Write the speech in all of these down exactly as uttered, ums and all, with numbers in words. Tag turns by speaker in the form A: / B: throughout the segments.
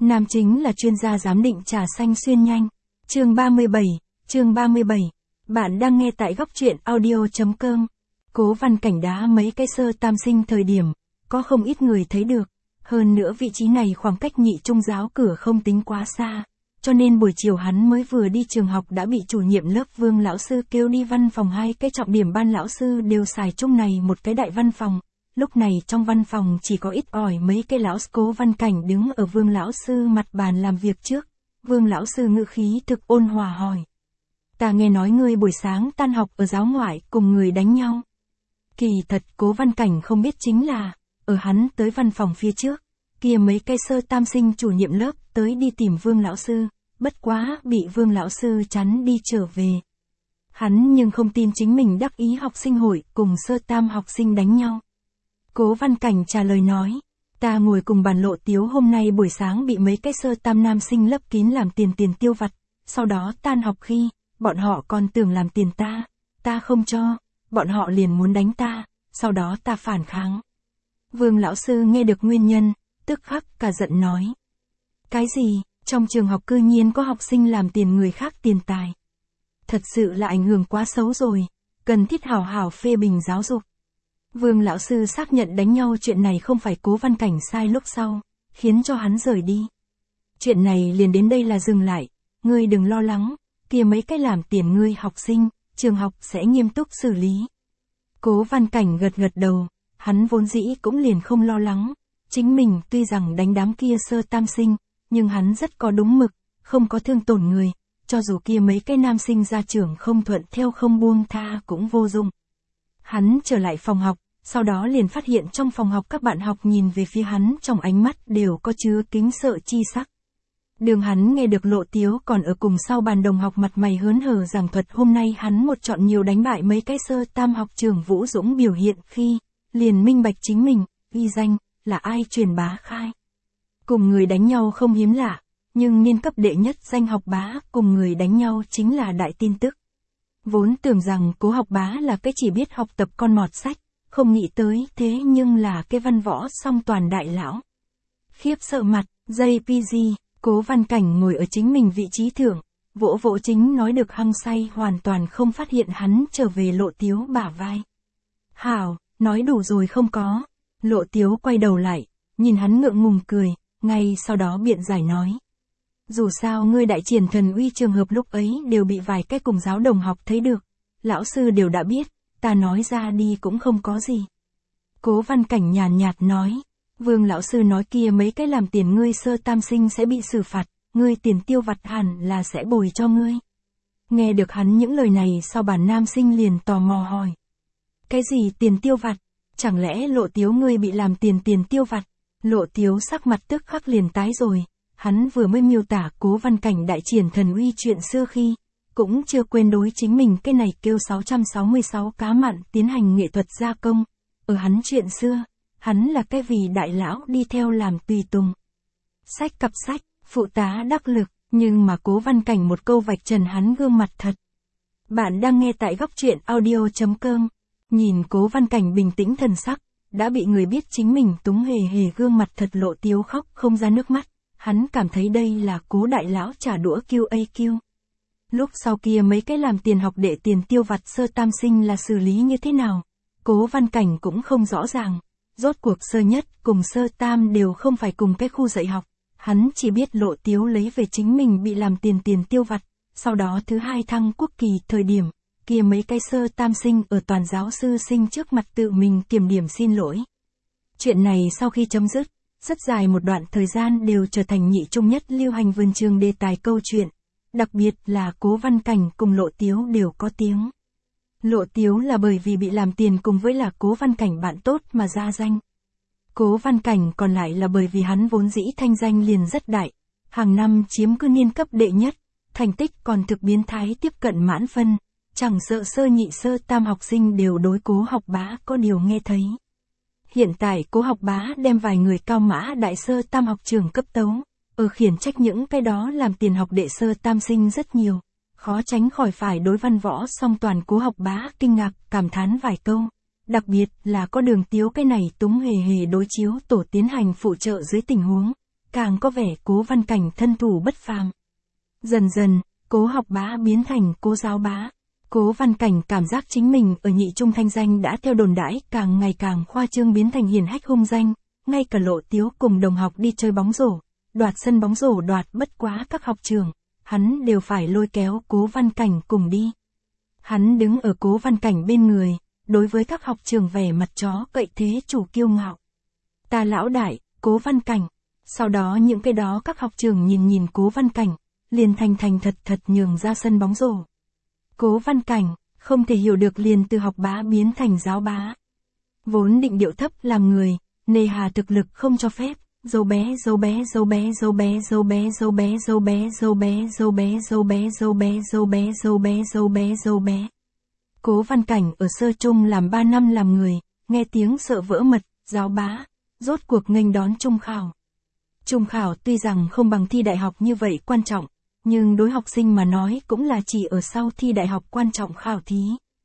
A: Nam chính là chuyên gia giám định trà xanh xuyên nhanh. Chương ba mươi bảy, chương ba mươi bảy. Bạn đang nghe tại góc truyện audio chấm com. Cố Văn Cảnh đá mấy cái sơ tam sinh thời điểm, có không ít người thấy được. Hơn nữa vị trí này khoảng cách nhị trung giáo cửa không tính quá xa. Cho nên buổi chiều hắn mới vừa đi trường học đã bị chủ nhiệm lớp Vương lão sư kêu đi văn phòng. Hai cái trọng điểm ban lão sư đều xài chung này một cái đại văn phòng. Lúc này trong văn phòng chỉ có ít ỏi mấy cái lão. Cố Văn Cảnh đứng ở Vương lão sư mặt bàn làm việc trước. Vương lão sư ngữ khí thực ôn hòa hỏi: "Ta nghe nói ngươi buổi sáng tan học ở giáo ngoại cùng người đánh nhau." Kỳ thật Cố Văn Cảnh không biết chính là, ở hắn tới văn phòng phía trước, kia mấy cái sơ tam sinh chủ nhiệm lớp tới đi tìm Vương lão sư, bất quá bị Vương lão sư chắn đi trở về. Hắn nhưng không tin chính mình đắc ý học sinh hội cùng sơ tam học sinh đánh nhau. Cố Văn Cảnh trả lời nói: "Ta ngồi cùng bàn Lộ Tiếu hôm nay buổi sáng bị mấy cái sơ tam nam sinh lấp kín làm tiền tiền tiêu vặt, sau đó tan học khi, bọn họ còn tưởng làm tiền ta, ta không cho, bọn họ liền muốn đánh ta, sau đó ta phản kháng." Vương lão sư nghe được nguyên nhân, tức khắc cả giận nói: "Cái gì, trong trường học cư nhiên có học sinh làm tiền người khác tiền tài? Thật sự là ảnh hưởng quá xấu rồi, cần thiết hảo hảo phê bình giáo dục." Vương lão sư xác nhận đánh nhau chuyện này không phải Cố Văn Cảnh sai lúc sau, khiến cho hắn rời đi. Chuyện này liền đến đây là dừng lại, ngươi đừng lo lắng, kia mấy cái làm tiền ngươi học sinh, trường học sẽ nghiêm túc xử lý. Cố Văn Cảnh gật gật đầu, hắn vốn dĩ cũng liền không lo lắng, chính mình tuy rằng đánh đám kia sơ tam sinh, nhưng hắn rất có đúng mực, không có thương tổn người, cho dù kia mấy cái nam sinh ra trường không thuận theo không buông tha cũng vô dụng. Hắn trở lại phòng học, sau đó liền phát hiện trong phòng học các bạn học nhìn về phía hắn trong ánh mắt đều có chứa kính sợ chi sắc. Đường hắn nghe được Lộ Tiếu còn ở cùng sau bàn đồng học mặt mày hớn hở giảng thuật hôm nay hắn một chọn nhiều đánh bại mấy cái sơ tam học trường Vũ Dũng biểu hiện khi, liền minh bạch chính mình, ghi danh, là ai truyền bá khai. Cùng người đánh nhau không hiếm lạ, nhưng niên cấp đệ nhất danh học bá cùng người đánh nhau chính là đại tin tức. Vốn tưởng rằng Cố học bá là cái chỉ biết học tập con mọt sách, không nghĩ tới thế nhưng là cái văn võ song toàn đại lão. Khiếp sợ mặt, gi pê giê, Cố Văn Cảnh ngồi ở chính mình vị trí thượng, vỗ vỗ chính nói được hăng say hoàn toàn không phát hiện hắn trở về Lộ Tiếu bả vai. "Hảo, nói đủ rồi không có." Lộ Tiếu quay đầu lại, nhìn hắn ngượng ngùng cười, ngay sau đó biện giải nói: "Dù sao ngươi đại triển thần uy trường hợp lúc ấy đều bị vài cái cùng giáo đồng học thấy được, lão sư đều đã biết, ta nói ra đi cũng không có gì." Cố Văn Cảnh nhàn nhạt nói: "Vương lão sư nói kia mấy cái làm tiền ngươi sơ tam sinh sẽ bị xử phạt, ngươi tiền tiêu vặt hẳn là sẽ bồi cho ngươi." Nghe được hắn những lời này sau bản nam sinh liền tò mò hỏi: "Cái gì tiền tiêu vặt? Chẳng lẽ Lộ Tiếu ngươi bị làm tiền tiền tiêu vặt?" Lộ Tiếu sắc mặt tức khắc liền tái rồi, hắn vừa mới miêu tả Cố Văn Cảnh đại triển thần uy chuyện xưa khi, cũng chưa quên đối chính mình cái này kêu sáu trăm sáu mươi sáu cá mặn tiến hành nghệ thuật gia công. Ở hắn chuyện xưa, hắn là cái vì đại lão đi theo làm tùy tùng. Sách cặp sách, phụ tá đắc lực, nhưng mà Cố Văn Cảnh một câu vạch trần hắn gương mặt thật. Bạn đang nghe tại góc truyện audio chấm com. Nhìn Cố Văn Cảnh bình tĩnh thần sắc, đã bị người biết chính mình túng hề hề gương mặt thật. Lộ Tiếu khóc không ra nước mắt, hắn cảm thấy đây là Cố đại lão trả đũa quy a quy. Lúc sau kia mấy cái làm tiền học đệ tiền tiêu vặt sơ tam sinh là xử lý như thế nào, Cố Văn Cảnh cũng không rõ ràng. Rốt cuộc sơ nhất cùng sơ tam đều không phải cùng cái khu dạy học, hắn chỉ biết Lộ Tiếu lấy về chính mình bị làm tiền tiền tiêu vặt, sau đó thứ hai thăng quốc kỳ thời điểm, kia mấy cái sơ tam sinh ở toàn giáo sư sinh trước mặt tự mình kiểm điểm xin lỗi. Chuyện này sau khi chấm dứt, rất dài một đoạn thời gian đều trở thành nhị trung nhất lưu hành vườn trường đề tài câu chuyện, đặc biệt là Cố Văn Cảnh cùng Lộ Tiếu đều có tiếng. Lộ Tiếu là bởi vì bị làm tiền cùng với là Cố Văn Cảnh bạn tốt mà ra danh. Cố Văn Cảnh còn lại là bởi vì hắn vốn dĩ thanh danh liền rất đại, hàng năm chiếm cứ niên cấp đệ nhất, thành tích còn thực biến thái tiếp cận mãn phân, chẳng sợ sơ nhị sơ tam học sinh đều đối Cố học bá có điều nghe thấy. Hiện tại Cố học bá đem vài người cao mã đại sơ tam học trường cấp tấu, ở khiển trách những cái đó làm tiền học đệ sơ tam sinh rất nhiều. Khó tránh khỏi phải đối văn võ song toàn Cố học bá kinh ngạc, cảm thán vài câu. Đặc biệt là có Đường Tiếu cái này túng hề hề đối chiếu tổ tiến hành phụ trợ dưới tình huống, càng có vẻ Cố Văn Cảnh thân thủ bất phàm. Dần dần, Cố Học Bá biến thành Cố Giáo Bá. Cố Văn Cảnh cảm giác chính mình ở nhị trung thanh danh đã theo đồn đãi càng ngày càng khoa trương biến thành hiển hách hung danh, ngay cả Lộ Tiếu cùng đồng học đi chơi bóng rổ, đoạt sân bóng rổ đoạt bất quá các học trường, hắn đều phải lôi kéo Cố Văn Cảnh cùng đi. Hắn đứng ở Cố Văn Cảnh bên người, đối với các học trường vẻ mặt chó cậy thế chủ kiêu ngạo. Ta lão đại, Cố Văn Cảnh. Sau đó những cái đó các học trường nhìn nhìn Cố Văn Cảnh, liền thành thành thật thật nhường ra sân bóng rổ. Cố Văn Cảnh, không thể hiểu được liền từ học bá biến thành giáo bá. Vốn định điệu thấp làm người, nề hà thực lực không cho phép, dâu bé dâu bé dâu bé dâu bé dâu bé dâu bé dâu bé dâu bé dâu bé dâu bé dâu bé dâu bé dâu bé dâu bé dâu bé. Cố Văn Cảnh ở sơ trung làm ba năm làm người, nghe tiếng sợ vỡ mật, giáo bá, rốt cuộc nghênh đón trung khảo. Trung khảo tuy rằng không bằng thi đại học như vậy quan trọng, nhưng đối học sinh mà nói cũng là chỉ ở sau thi đại học quan trọng khảo thí.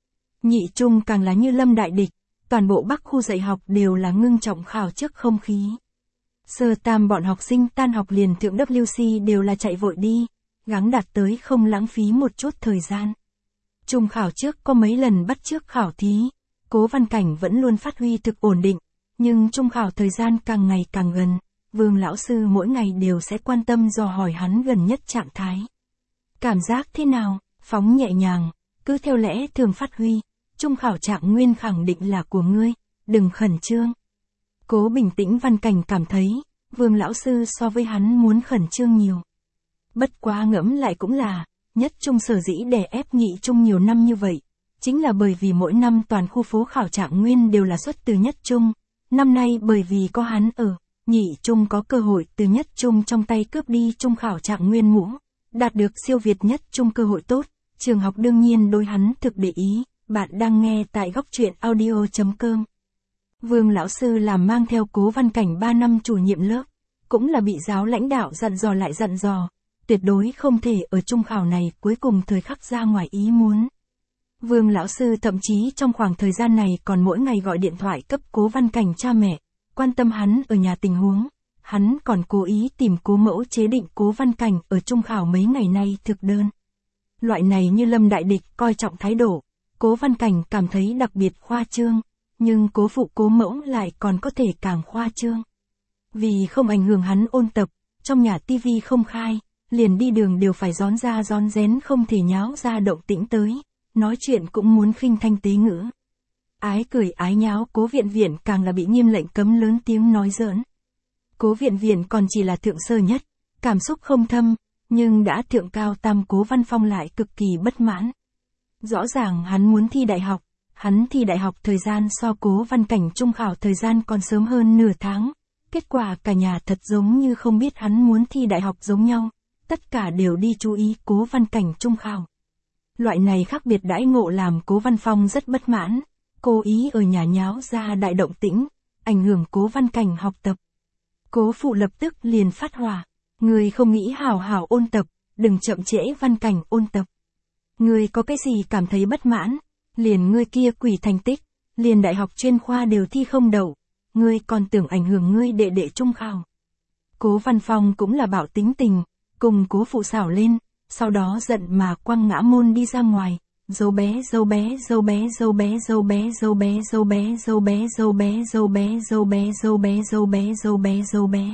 A: Nhị trung càng là như lâm đại địch, toàn bộ Bắc khu dạy học đều là ngưng trọng khảo trước không khí. Sơ tam bọn học sinh tan học liền thượng W C đều là chạy vội đi, gắng đạt tới không lãng phí một chút thời gian. Trung khảo trước có mấy lần bắt trước khảo thí, Cố Văn Cảnh vẫn luôn phát huy thực ổn định, nhưng trung khảo thời gian càng ngày càng gần, Vương lão sư mỗi ngày đều sẽ quan tâm dò hỏi hắn gần nhất trạng thái. Cảm giác thế nào, phóng nhẹ nhàng, cứ theo lẽ thường phát huy, trung khảo trạng nguyên khẳng định là của ngươi, đừng khẩn trương. Cố bình tĩnh Văn Cảnh cảm thấy, Vương lão sư so với hắn muốn khẩn trương nhiều. Bất quá ngẫm lại cũng là, nhất trung sở dĩ đè ép nhị trung nhiều năm như vậy, chính là bởi vì mỗi năm toàn khu phố khảo trạng nguyên đều là xuất từ nhất trung, năm nay bởi vì có hắn ở, nhị trung có cơ hội từ nhất trung trong tay cướp đi trung khảo trạng nguyên mũ, đạt được siêu việt nhất trung cơ hội tốt, trường học đương nhiên đối hắn thực để ý. Bạn đang nghe tại góc truyện audio chấm com. Vương lão sư làm mang theo Cố Văn Cảnh ba năm chủ nhiệm lớp, cũng là bị giáo lãnh đạo dặn dò lại dặn dò, tuyệt đối không thể ở trung khảo này cuối cùng thời khắc ra ngoài ý muốn. Vương lão sư thậm chí trong khoảng thời gian này còn mỗi ngày gọi điện thoại cấp Cố Văn Cảnh cha mẹ, quan tâm hắn ở nhà tình huống, hắn còn cố ý tìm Cố mẫu chế định Cố Văn Cảnh ở trung khảo mấy ngày nay thực đơn. Loại này như lâm đại địch coi trọng thái độ, Cố Văn Cảnh cảm thấy đặc biệt khoa trương, nhưng Cố phụ Cố mẫu lại còn có thể càng khoa trương. Vì không ảnh hưởng hắn ôn tập, trong nhà tivi không khai, liền đi đường đều phải rón ra rón rén không thể nháo ra động tĩnh tới, nói chuyện cũng muốn khinh thanh tế ngữ. Ái cười ái nháo Cố Viện Viện càng là bị nghiêm lệnh cấm lớn tiếng nói giỡn. Cố Viện Viện còn chỉ là thượng sơ nhất, cảm xúc không thâm, nhưng đã thượng cao tam Cố Văn Phong lại cực kỳ bất mãn. Rõ ràng hắn muốn thi đại học, hắn thi đại học thời gian so Cố Văn Cảnh trung khảo thời gian còn sớm hơn nửa tháng, kết quả cả nhà thật giống như không biết hắn muốn thi đại học giống nhau, tất cả đều đi chú ý Cố Văn Cảnh trung khảo. Loại này khác biệt đãi ngộ làm Cố Văn Phong rất bất mãn, cố ý ở nhà nháo ra đại động tĩnh, ảnh hưởng Cố Văn Cảnh học tập. Cố phụ lập tức liền phát hỏa, người không nghĩ hào hào ôn tập, đừng chậm trễ Văn Cảnh ôn tập. Ngươi có cái gì cảm thấy bất mãn, liền ngươi kia quỷ thành tích, liền đại học chuyên khoa đều thi không đậu, ngươi còn tưởng ảnh hưởng ngươi đệ đệ trung khảo. Cố Văn Phong cũng là bảo tính tình, cùng Cố phụ xảo lên, sau đó giận mà quăng ngã môn đi ra ngoài, dâu bé dâu bé dâu bé dâu bé dâu bé dâu bé dâu bé dâu bé dâu bé dâu bé dâu bé dâu bé dâu bé dâu bé dâu bé.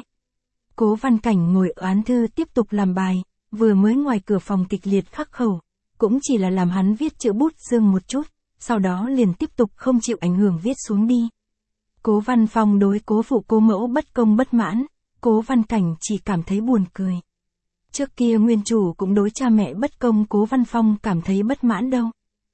A: Cố Văn Cảnh ngồi ở án thư tiếp tục làm bài, vừa mới ngoài cửa phòng kịch liệt khắc khẩu, cũng chỉ là làm hắn viết chữ bút dương một chút, sau đó liền tiếp tục không chịu ảnh hưởng viết xuống đi. Cố Văn Phong đối Cố phụ Cố mẫu bất công bất mãn, Cố Văn Cảnh chỉ cảm thấy buồn cười. Trước kia nguyên chủ cũng đối cha mẹ bất công Cố Văn Phong cảm thấy bất mãn đâu.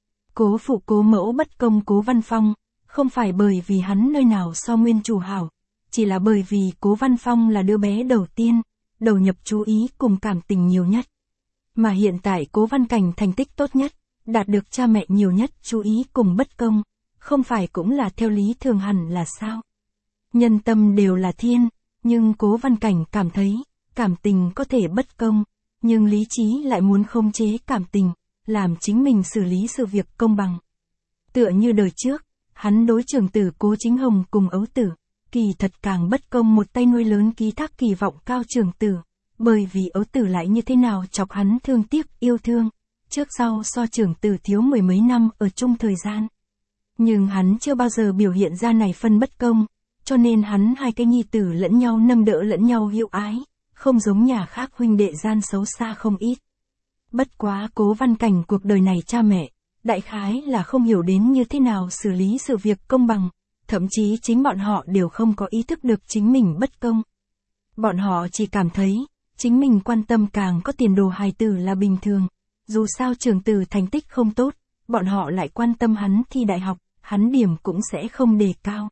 A: Cố phụ Cố mẫu bất công Cố Văn Phong, không phải bởi vì hắn nơi nào so nguyên chủ hảo, chỉ là bởi vì Cố Văn Phong là đứa bé đầu tiên, đầu nhập chú ý cùng cảm tình nhiều nhất. Mà hiện tại Cố Văn Cảnh thành tích tốt nhất, đạt được cha mẹ nhiều nhất chú ý cùng bất công, không phải cũng là theo lý thường hẳn là sao? Nhân tâm đều là thiên, nhưng Cố Văn Cảnh cảm thấy, cảm tình có thể bất công, nhưng lý trí lại muốn khống chế cảm tình, làm chính mình xử lý sự việc công bằng. Tựa như đời trước, hắn đối trưởng tử Cố Chính Hồng cùng ấu tử, kỳ thật càng bất công một tay nuôi lớn ký thác kỳ vọng cao trưởng tử, bởi vì ấu tử lại như thế nào chọc hắn thương tiếc yêu thương, trước sau so trưởng tử thiếu mười mấy năm ở chung thời gian. Nhưng hắn chưa bao giờ biểu hiện ra này phân bất công, cho nên hắn hai cái nhi tử lẫn nhau nâng đỡ lẫn nhau hiệu ái, không giống nhà khác huynh đệ gian xấu xa không ít. Bất quá Cố Văn Cảnh cuộc đời này cha mẹ, đại khái là không hiểu đến như thế nào xử lý sự việc công bằng, thậm chí chính bọn họ đều không có ý thức được chính mình bất công. Bọn họ chỉ cảm thấy, chính mình quan tâm càng có tiền đồ hài tử là bình thường, dù sao trưởng tử thành tích không tốt, bọn họ lại quan tâm hắn thi đại học, hắn điểm cũng sẽ không đề cao.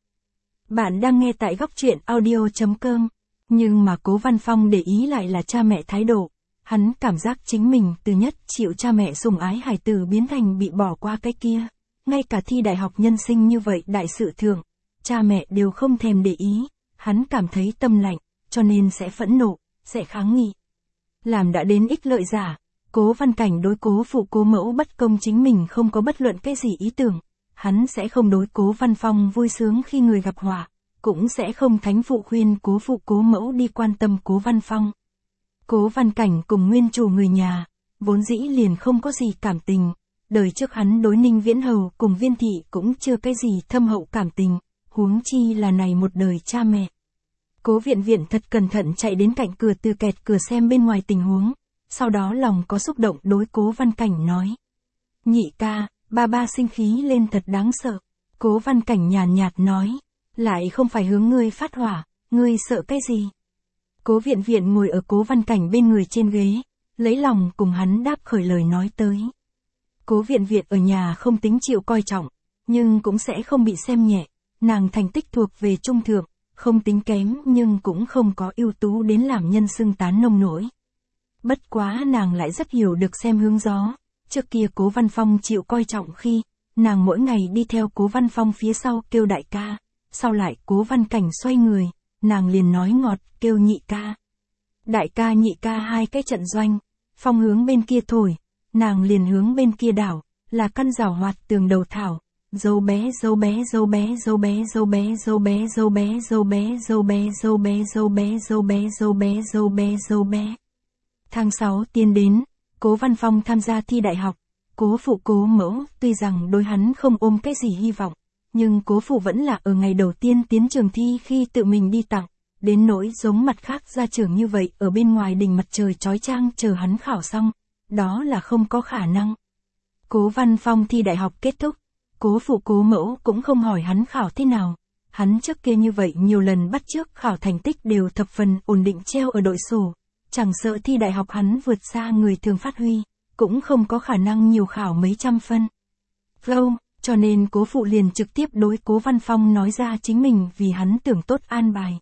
A: Bạn đang nghe tại góc truyện audio chấm com, nhưng mà Cố Văn Phong để ý lại là cha mẹ thái độ. Hắn cảm giác chính mình từ nhất chịu cha mẹ sủng ái hài tử biến thành bị bỏ qua cái kia. Ngay cả thi đại học nhân sinh như vậy đại sự thượng, cha mẹ đều không thèm để ý, hắn cảm thấy tâm lạnh, cho nên sẽ phẫn nộ, sẽ kháng nghị. Làm đã đến ích lợi giả, Cố Văn Cảnh đối Cố phụ Cố mẫu bất công chính mình không có bất luận cái gì ý tưởng, hắn sẽ không đối Cố Văn Phong vui sướng khi người gặp họa, cũng sẽ không thánh phụ khuyên Cố phụ Cố mẫu đi quan tâm Cố Văn Phong. Cố Văn Cảnh cùng nguyên chủ người nhà, vốn dĩ liền không có gì cảm tình, đời trước hắn đối Ninh Viễn Hầu cùng Viên Thị cũng chưa cái gì thâm hậu cảm tình, huống chi là này một đời cha mẹ. Cố Viện Viện thật cẩn thận chạy đến cạnh cửa từ kẹt cửa xem bên ngoài tình huống, sau đó lòng có xúc động đối Cố Văn Cảnh nói. Nhị ca, ba ba sinh khí lên thật đáng sợ. Cố Văn Cảnh nhàn nhạt nói, lại không phải hướng ngươi phát hỏa, ngươi sợ cái gì? Cố Viện Viện ngồi ở Cố Văn Cảnh bên người trên ghế, lấy lòng cùng hắn đáp khởi lời nói tới. Cố Viện Viện ở nhà không tính chịu coi trọng, nhưng cũng sẽ không bị xem nhẹ, nàng thành tích thuộc về trung thượng, không tính kém nhưng cũng không có ưu tú đến làm nhân xưng tán nông nổi. Bất quá nàng lại rất hiểu được xem hướng gió, trước kia Cố Văn Phong chịu coi trọng khi, nàng mỗi ngày đi theo Cố Văn Phong phía sau kêu đại ca, sau lại Cố Văn Cảnh xoay người, nàng liền nói ngọt, kêu nhị ca. Đại ca nhị ca hai cái trận doanh, Phong hướng bên kia thổi, nàng liền hướng bên kia đảo, là căn rào hoạt tường đầu thảo, dâu bé dâu bé dâu bé dâu bé dâu bé dâu bé dâu bé dâu bé dâu bé dâu bé dâu bé dâu bé dâu bé dâu bé dâu bé. Tháng sáu tiến đến, Cố Văn Phong tham gia thi đại học, Cố phụ Cố mẫu, tuy rằng đối hắn không ôm cái gì hy vọng, nhưng Cố phụ vẫn là ở ngày đầu tiên tiến trường thi khi tự mình đi tặng, đến nỗi giống mặt khác ra trường như vậy ở bên ngoài đình mặt trời chói chang chờ hắn khảo xong, đó là không có khả năng. Cố Văn Phong thi đại học kết thúc, Cố phụ Cố mẫu cũng không hỏi hắn khảo thế nào, hắn trước kia như vậy nhiều lần bắt chước khảo thành tích đều thập phần ổn định treo ở đội sổ, chẳng sợ thi đại học hắn vượt xa người thường phát huy, cũng không có khả năng nhiều khảo mấy trăm phân. Flow, cho nên Cố phụ liền trực tiếp đối Cố Văn Phong nói ra chính mình vì hắn tưởng tốt an bài.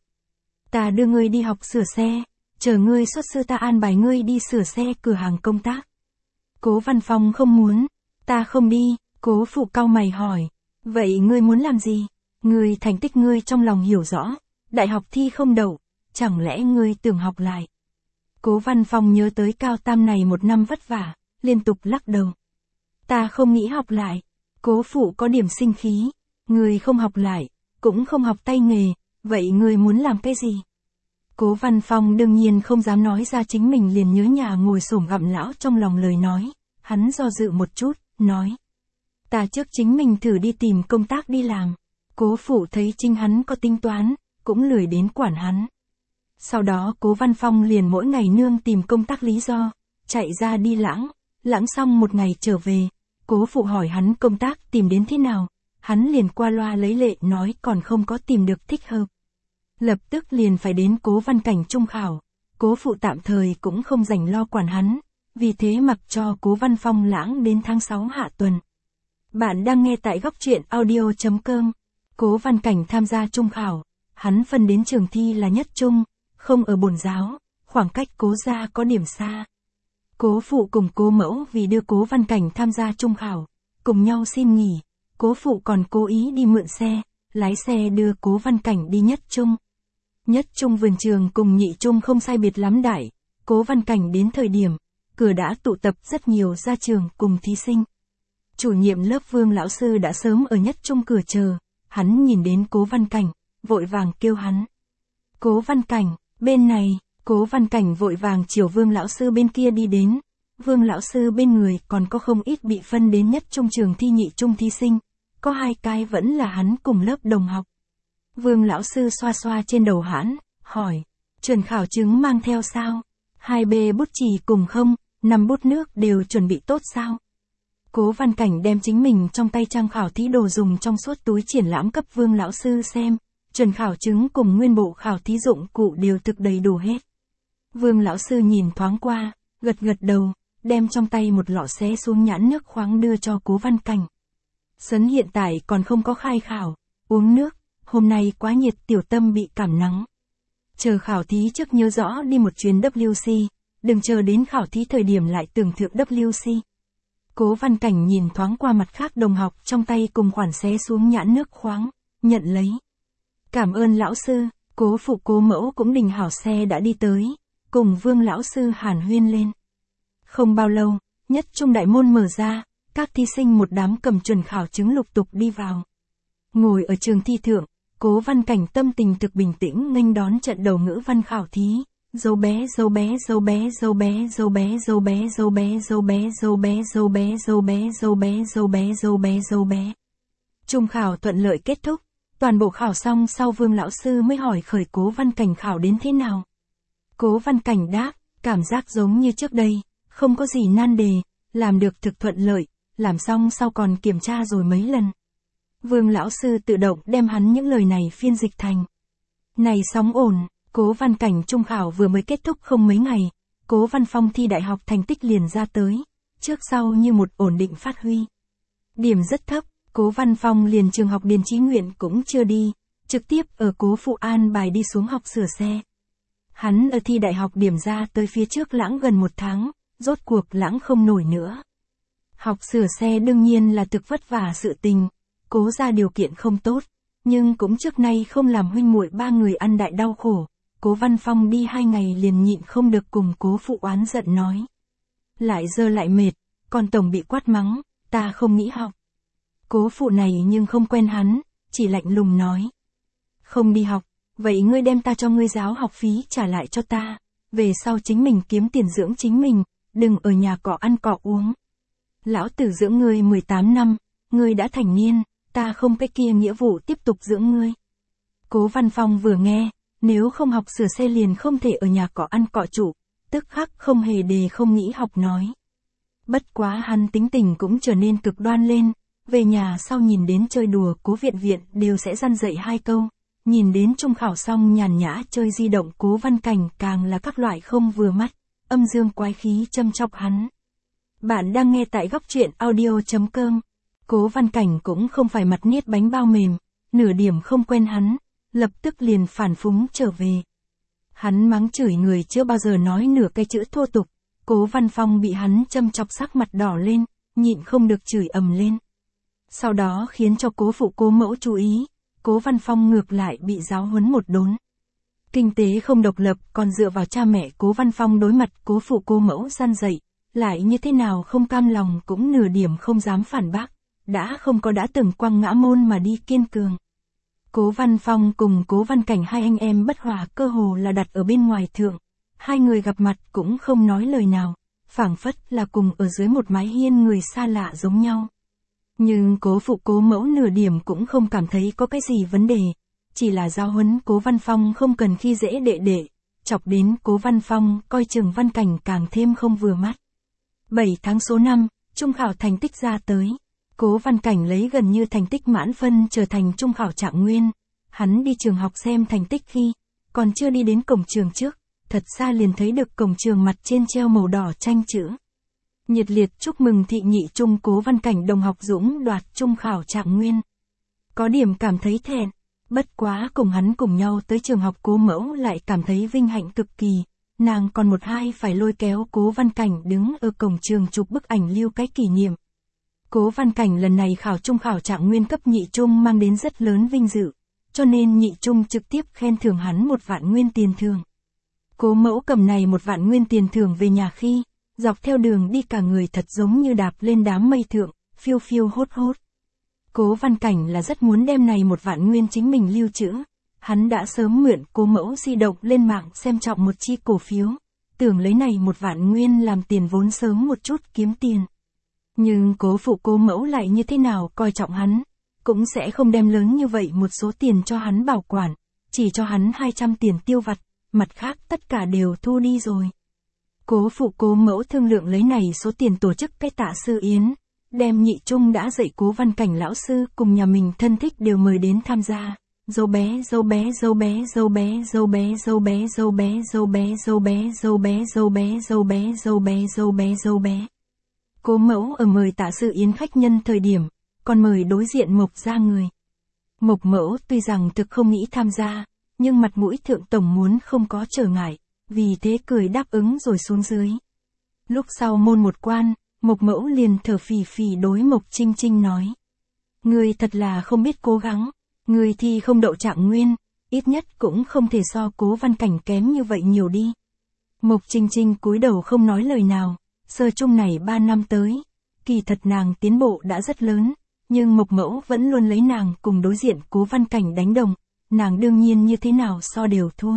A: Ta đưa ngươi đi học sửa xe, chờ ngươi xuất sư ta an bài ngươi đi sửa xe cửa hàng công tác. Cố Văn Phong không muốn, ta không đi, Cố phụ cau mày hỏi, vậy ngươi muốn làm gì? Ngươi thành tích ngươi trong lòng hiểu rõ, đại học thi không đậu, chẳng lẽ ngươi tưởng học lại? Cố Văn Phong nhớ tới Cao Tam này một năm vất vả, liên tục lắc đầu. Ta không nghĩ học lại. Cố phụ có điểm sinh khí, ngươi không học lại, cũng không học tay nghề, vậy ngươi muốn làm cái gì? Cố Văn Phong đương nhiên không dám nói ra chính mình liền nhớ nhà ngồi xổm gặm lão trong lòng lời nói, hắn do dự một chút, nói. Ta trước chính mình thử đi tìm công tác đi làm. Cố phụ thấy chính hắn có tính toán, cũng lười đến quản hắn. Sau đó Cố Văn Phong liền mỗi ngày nương tìm công tác lý do, chạy ra đi lãng, lãng xong một ngày trở về. Cố phụ hỏi hắn công tác tìm đến thế nào, hắn liền qua loa lấy lệ nói còn không có tìm được thích hợp. Lập tức liền phải đến Cố Văn Cảnh trung khảo, Cố phụ tạm thời cũng không rảnh lo quản hắn, vì thế mặc cho Cố Văn Phong lãng đến tháng sáu hạ tuần. Bạn đang nghe tại góc truyện audio chấm com, Cố Văn Cảnh tham gia trung khảo, hắn phân đến trường thi là nhất trung, không ở bổn giáo, khoảng cách Cố gia có điểm xa. Cố phụ cùng Cố mẫu vì đưa Cố Văn Cảnh tham gia trung khảo, cùng nhau xin nghỉ, Cố phụ còn cố ý đi mượn xe, lái xe đưa Cố Văn Cảnh đi nhất trung. Nhất trung vườn trường cùng nhị trung không sai biệt lắm đại, Cố Văn Cảnh đến thời điểm, cửa đã tụ tập rất nhiều gia trường cùng thí sinh. Chủ nhiệm lớp Vương lão sư đã sớm ở nhất trung cửa chờ, hắn nhìn đến Cố Văn Cảnh, vội vàng kêu hắn. Cố Văn Cảnh, bên này, Cố Văn Cảnh vội vàng chiều Vương lão sư bên kia đi đến. Vương lão sư bên người còn có không ít bị phân đến nhất trung trường thi nhị trung thí sinh, có hai cái vẫn là hắn cùng lớp đồng học. Vương lão sư xoa xoa trên đầu hắn, hỏi, chuẩn khảo chứng mang theo sao? Hai bê bút chì cùng không, năm bút nước đều chuẩn bị tốt sao? Cố Văn Cảnh đem chính mình trong tay trang khảo thí đồ dùng trong suốt túi triển lãm cấp Vương lão sư xem, chuẩn khảo chứng cùng nguyên bộ khảo thí dụng cụ đều thực đầy đủ hết. Vương lão sư nhìn thoáng qua, gật gật đầu, đem trong tay một lọ xé xuống nhãn nước khoáng đưa cho Cố Văn Cảnh. Sấn hiện tại còn không có khai khảo, uống nước, hôm nay quá nhiệt tiểu tâm bị cảm nắng. Chờ khảo thí trước nhớ rõ đi một chuyến W C, đừng chờ đến khảo thí thời điểm lại tưởng thượng W C. Cố Văn Cảnh nhìn thoáng qua mặt khác đồng học trong tay cùng khoản xé xuống nhãn nước khoáng, nhận lấy. Cảm ơn lão sư, Cố phụ Cố mẫu cũng đình hảo xe đã đi tới, cùng Vương lão sư hàn huyên lên. Không bao lâu, nhất trung đại môn mở ra, các thí sinh một đám cầm chuẩn khảo chứng lục tục đi vào. Ngồi ở trường thi thượng, Cố Văn Cảnh tâm tình thực bình tĩnh nghênh đón trận đầu ngữ văn khảo thí. Dấu bé dấu bé dấu bé dấu bé dấu bé dấu bé dấu bé dấu bé dấu bé dấu bé dấu bé dấu bé dấu bé dấu bé dấu bé. Trung khảo thuận lợi kết thúc, toàn bộ khảo xong sau Vương lão sư mới hỏi khởi Cố Văn Cảnh khảo đến thế nào. Cố Văn Cảnh đáp, cảm giác giống như trước đây, không có gì nan đề, làm được thực thuận lợi, làm xong sau còn kiểm tra rồi mấy lần. Vương lão sư tự động đem hắn những lời này phiên dịch thành. Này sóng ổn. Cố Văn Cảnh trung khảo vừa mới kết thúc không mấy ngày, Cố Văn Phong thi đại học thành tích liền ra tới, trước sau như một ổn định phát huy. Điểm rất thấp, Cố Văn Phong liền trường học điền chí nguyện cũng chưa đi, trực tiếp ở Cố phụ an bài đi xuống học sửa xe. Hắn ở thi đại học điểm ra tới phía trước lãng gần một tháng, rốt cuộc lãng không nổi nữa. Học sửa xe đương nhiên là thực vất vả sự tình, Cố ra điều kiện không tốt, nhưng cũng trước nay không làm huynh muội ba người ăn đại đau khổ. Cố Văn Phong đi hai ngày liền nhịn không được cùng Cố phụ oán giận nói. Lại dơ lại mệt, còn tổng bị quát mắng, ta không nghĩ học. Cố phụ này nhưng không quen hắn, chỉ lạnh lùng nói. Không đi học, vậy ngươi đem ta cho ngươi giáo học phí trả lại cho ta, về sau chính mình kiếm tiền dưỡng chính mình, đừng ở nhà cọ ăn cọ uống. Lão tử dưỡng ngươi mười tám năm, ngươi đã thành niên, ta không cái kia nghĩa vụ tiếp tục dưỡng ngươi. Cố Văn Phong vừa nghe, nếu không học sửa xe liền không thể ở nhà cọ ăn cọ trụ, tức khắc không hề đề không nghĩ học nói. Bất quá hắn tính tình cũng trở nên cực đoan lên, về nhà sau nhìn đến chơi đùa Cố Viện Viện đều sẽ răn dạy hai câu, nhìn đến trung khảo xong nhàn nhã chơi di động Cố Văn Cảnh càng là các loại không vừa mắt, âm dương quái khí châm chọc hắn. Bạn đang nghe tại góc truyện audio chấm com. Cố Văn Cảnh cũng không phải mặt niết bánh bao mềm, nửa điểm không quen hắn, lập tức liền phản phúng trở về. Hắn mắng chửi người chưa bao giờ nói nửa cái chữ thô tục, Cố Văn Phong bị hắn châm chọc sắc mặt đỏ lên, nhịn không được chửi ầm lên. Sau đó khiến cho Cố phụ Cố mẫu chú ý, Cố Văn Phong ngược lại bị giáo huấn một đốn. Kinh tế không độc lập còn dựa vào cha mẹ Cố Văn Phong đối mặt Cố phụ Cố mẫu gian dạy, lại như thế nào không cam lòng cũng nửa điểm không dám phản bác, đã không có đã từng quăng ngã môn mà đi kiên cường. Cố Văn Phong cùng Cố Văn Cảnh hai anh em bất hòa cơ hồ là đặt ở bên ngoài thượng, hai người gặp mặt cũng không nói lời nào, phảng phất là cùng ở dưới một mái hiên người xa lạ giống nhau. Nhưng Cố phụ Cố mẫu nửa điểm cũng không cảm thấy có cái gì vấn đề, chỉ là giáo huấn Cố Văn Phong không cần khi dễ đệ đệ, chọc đến Cố Văn Phong coi chừng Văn Cảnh càng thêm không vừa mắt. bảy tháng số năm, trung khảo thành tích ra tới. Cố Văn Cảnh lấy gần như thành tích mãn phân trở thành trung khảo trạng nguyên. Hắn đi trường học xem thành tích khi, còn chưa đi đến cổng trường trước, thật xa liền thấy được cổng trường mặt trên treo màu đỏ tranh chữ. Nhiệt liệt chúc mừng thị nhị trung Cố Văn Cảnh đồng học dũng đoạt trung khảo trạng nguyên. Có điểm cảm thấy thẹn, bất quá cùng hắn cùng nhau tới trường học Cố mẫu lại cảm thấy vinh hạnh cực kỳ. Nàng còn một hai phải lôi kéo Cố Văn Cảnh đứng ở cổng trường chụp bức ảnh lưu cái kỷ niệm. Cố Văn Cảnh lần này khảo trung khảo trạng nguyên cấp nhị trung mang đến rất lớn vinh dự, cho nên nhị trung trực tiếp khen thưởng hắn một vạn nguyên tiền thưởng. Cố mẫu cầm này một vạn nguyên tiền thưởng về nhà khi, dọc theo đường đi cả người thật giống như đạp lên đám mây thượng, phiêu phiêu hốt hốt. Cố Văn Cảnh là rất muốn đem này một vạn nguyên chính mình lưu trữ, Hắn đã sớm mượn Cố Mẫu di động lên mạng xem trọng một chi cổ phiếu, tưởng lấy này một vạn nguyên làm tiền vốn sớm một chút kiếm tiền. Nhưng Cố Phụ Cố Mẫu lại như thế nào coi trọng hắn, cũng sẽ không đem lớn như vậy một số tiền cho hắn bảo quản, chỉ cho hắn hai trăm tiền tiêu vặt, mặt khác tất cả đều thu đi rồi. Cố Phụ Cố Mẫu thương lượng lấy này số tiền tổ chức cái tạ sư yến, đem Nhị Trung đã dạy Cố Văn Cảnh lão sư cùng nhà mình thân thích đều mời đến tham gia. Dâu bé, dâu bé, dâu bé, dâu bé, dâu bé, dâu bé, dâu bé, dâu bé, dâu bé, dâu bé, dâu bé, dâu bé, dâu bé, dâu bé, dâu bé. Cố Mẫu ở mời tạ sư yến khách nhân thời điểm, còn mời đối diện Mộc gia người. Mộc Mẫu tuy rằng thực không nghĩ tham gia, nhưng mặt mũi thượng tổng muốn không có trở ngại, vì thế cười đáp ứng rồi xuống dưới. Lúc sau môn một quan, Mộc Mẫu liền thở phì phì đối Mộc Trinh Trinh nói. Người thật là không biết cố gắng, người thì không đậu trạng nguyên, ít nhất cũng không thể so Cố Văn Cảnh kém như vậy nhiều đi. Mộc Trinh Trinh cúi đầu không nói lời nào, sơ chung này ba năm tới, kỳ thật nàng tiến bộ đã rất lớn, nhưng Mộc Mẫu vẫn luôn lấy nàng cùng đối diện Cố Văn Cảnh đánh đồng, nàng đương nhiên như thế nào so đều thua.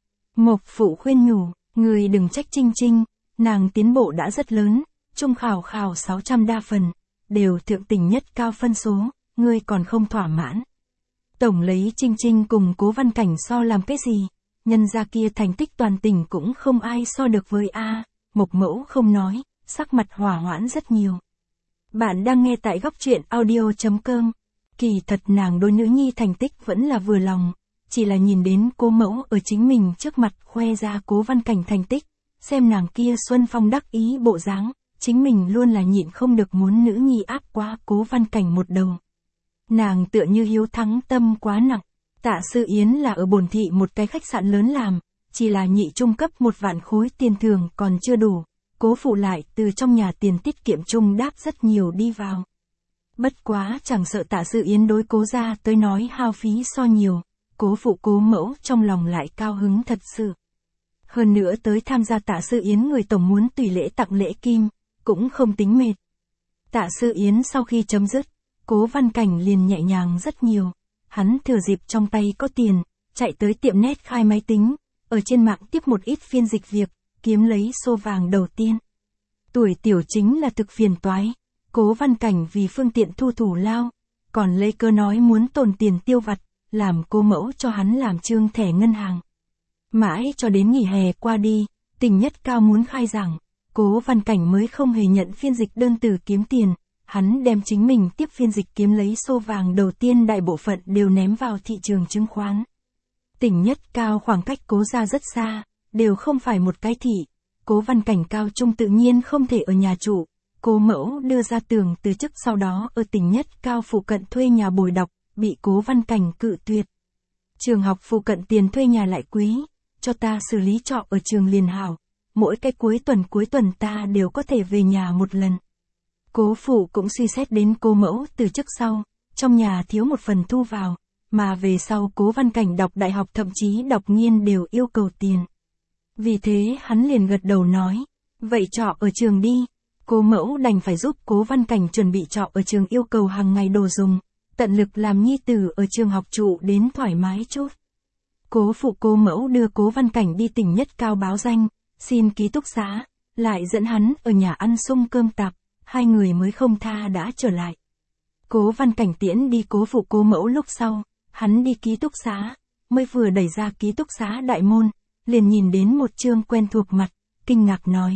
A: Mộc Phụ khuyên nhủ, người đừng trách Trinh Trinh, nàng tiến bộ đã rất lớn, trung khảo khảo sáu trăm đa phần, đều thượng tỉnh nhất cao phân số, ngươi còn không thỏa mãn. Tổng lấy Trinh Trinh cùng Cố Văn Cảnh so làm cái gì, nhân gia kia thành tích toàn tỉnh cũng không ai so được với A, Mộc Mẫu không nói, sắc mặt hỏa hoãn rất nhiều. Bạn đang nghe tại góc truyện audio chấm com. Kỳ thật nàng đôi nữ nhi thành tích vẫn là vừa lòng, chỉ là nhìn đến Cố Mẫu ở chính mình trước mặt khoe ra Cố Văn Cảnh thành tích, xem nàng kia xuân phong đắc ý bộ dáng, chính mình luôn là nhịn không được muốn nữ nhi áp quá Cố Văn Cảnh một đầu. Nàng tựa như hiếu thắng tâm quá nặng. Tạ sư yến là ở Bồn thị một cái khách sạn lớn làm, chỉ là Nhị Trung cấp một vạn khối tiền thường còn chưa đủ, Cố Phụ lại từ trong nhà tiền tiết kiệm chung đáp rất nhiều đi vào. Bất quá chẳng sợ tạ sư yến đối Cố gia tới nói hao phí so nhiều, Cố Phụ Cố Mẫu trong lòng lại cao hứng thật sự. Hơn nữa tới tham gia tạ sư yến người tổng muốn tùy lễ tặng lễ kim, cũng không tính mệt. Tạ sư yến sau khi chấm dứt, Cố Văn Cảnh liền nhẹ nhàng rất nhiều, hắn thừa dịp trong tay có tiền, chạy tới tiệm nét khai máy tính, ở trên mạng tiếp một ít phiên dịch việc, kiếm lấy xô vàng đầu tiên. Tuổi tiểu chính là thực phiền toái, Cố Văn Cảnh vì phương tiện thu thủ lao, còn lấy cơ nói muốn tồn tiền tiêu vặt, làm Cố Mẫu cho hắn làm trương thẻ ngân hàng. Mãi cho đến nghỉ hè qua đi, Tỉnh Nhất Cao muốn khai giảng, Cố Văn Cảnh mới không hề nhận phiên dịch đơn từ kiếm tiền, hắn đem chính mình tiếp phiên dịch kiếm lấy xô vàng đầu tiên đại bộ phận đều ném vào thị trường chứng khoán. Tỉnh Nhất Cao khoảng cách Cố gia rất xa, đều không phải một cái thị, Cố Văn Cảnh cao trung tự nhiên không thể ở nhà trụ, Cố Mẫu đưa ra tường từ chức sau đó ở Tỉnh Nhất Cao phụ cận thuê nhà bồi đọc, bị Cố Văn Cảnh cự tuyệt. Trường học phụ cận tiền thuê nhà lại quý, cho ta xử lý trọ ở trường liền hảo, mỗi cái cuối tuần cuối tuần ta đều có thể về nhà một lần. Cố Phụ cũng suy xét đến Cố Mẫu từ chức sau, trong nhà thiếu một phần thu vào, mà về sau Cố Văn Cảnh đọc đại học thậm chí đọc nghiên đều yêu cầu tiền. Vì thế hắn liền gật đầu nói, vậy trọ ở trường đi. Cố Mẫu đành phải giúp Cố Văn Cảnh chuẩn bị trọ ở trường yêu cầu hàng ngày đồ dùng, tận lực làm nhi tử ở trường học trụ đến thoải mái chút. Cố Phụ Cố Mẫu đưa Cố Văn Cảnh đi Tỉnh Nhất Cao báo danh, xin ký túc xá, lại dẫn hắn ở nhà ăn sung cơm tạp, hai người mới không tha đã trở lại. Cố Văn Cảnh tiễn đi Cố Phụ Cố Mẫu lúc sau, hắn đi ký túc xá, mới vừa đẩy ra ký túc xá đại môn, liền nhìn đến một trương quen thuộc mặt, kinh ngạc nói.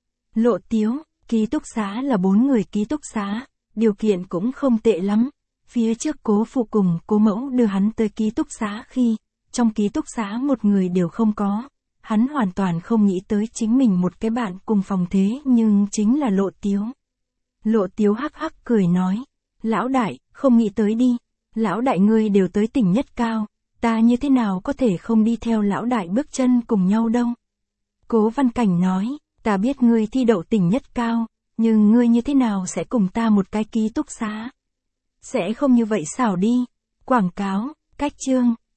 A: Lộ Tiếu, ký túc xá là bốn người ký túc xá, điều kiện cũng không tệ lắm. Phía trước Cố Phụ cùng Cố Mẫu đưa hắn tới ký túc xá khi, trong ký túc xá một người đều không có. Hắn hoàn toàn không nghĩ tới chính mình một cái bạn cùng phòng thế nhưng chính là Lộ Tiếu. Lộ Tiếu hắc hắc cười nói, lão đại, không nghĩ tới đi, lão đại ngươi đều tới Tỉnh Nhất Cao, ta như thế nào có thể không đi theo lão đại bước chân cùng nhau đâu. Cố Văn Cảnh nói, ta biết ngươi thi đậu Tỉnh Nhất Cao, nhưng ngươi như thế nào sẽ cùng ta một cái ký túc xá? Sẽ không như vậy xảo đi. Quảng cáo, cách chương.